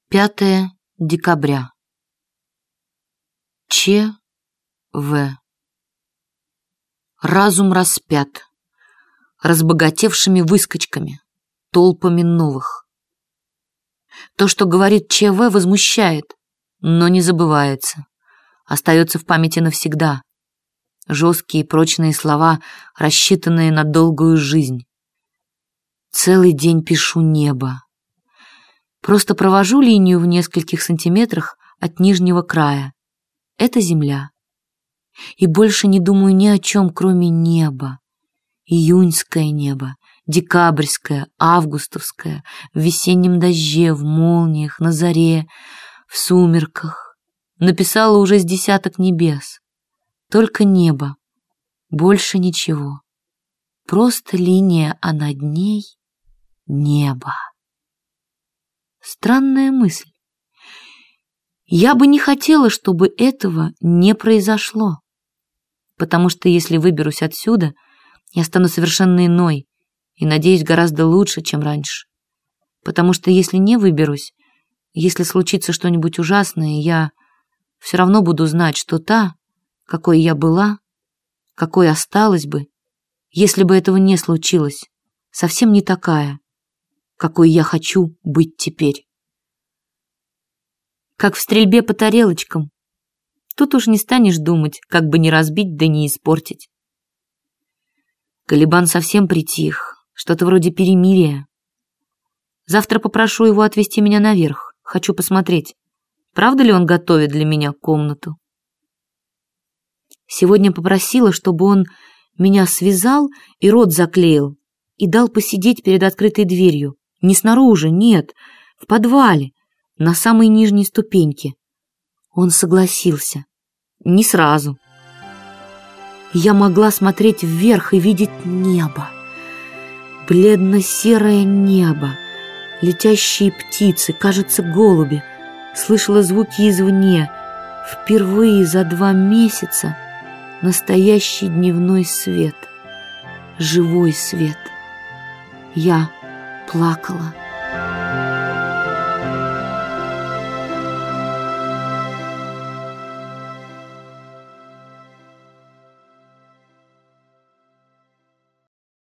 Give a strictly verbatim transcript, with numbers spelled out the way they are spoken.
пятое декабря. Ч. В. Разум распят разбогатевшими выскочками, толпами новых. То, что говорит Ч В, возмущает, но не забывается, остается в памяти навсегда. Жесткие прочные слова, рассчитанные на долгую жизнь. Целый день пишу небо. Просто провожу линию в нескольких сантиметрах от нижнего края. Это земля. И больше не думаю ни о чем, кроме неба. Июньское небо, декабрьское, августовское, в весеннем дожде, в молниях, на заре, в сумерках. Написала уже с десяток небес. Только небо, больше ничего. Просто линия, а над ней небо. Странная мысль. Я бы не хотела, чтобы этого не произошло. Потому что если выберусь отсюда, я стану совершенно иной и, надеюсь, гораздо лучше, чем раньше. Потому что если не выберусь, если случится что-нибудь ужасное, я все равно буду знать, что та, какой я была, какой осталась бы, если бы этого не случилось, совсем не такая, какой я хочу быть теперь. Как в стрельбе по тарелочкам. Тут уж не станешь думать, как бы не разбить да не испортить. Калибан совсем притих, что-то вроде перемирия. Завтра попрошу его отвезти меня наверх. Хочу посмотреть, правда ли он готовит для меня комнату. Сегодня попросила, чтобы он меня связал и рот заклеил и дал посидеть перед открытой дверью. Не снаружи, нет, в подвале, на самой нижней ступеньке. Он согласился. Не сразу. Я могла смотреть вверх и видеть небо. Бледно-серое небо, летящие птицы, кажется, голуби. Слышала звуки извне. Впервые за два месяца настоящий дневной свет. Живой свет. Я плакала.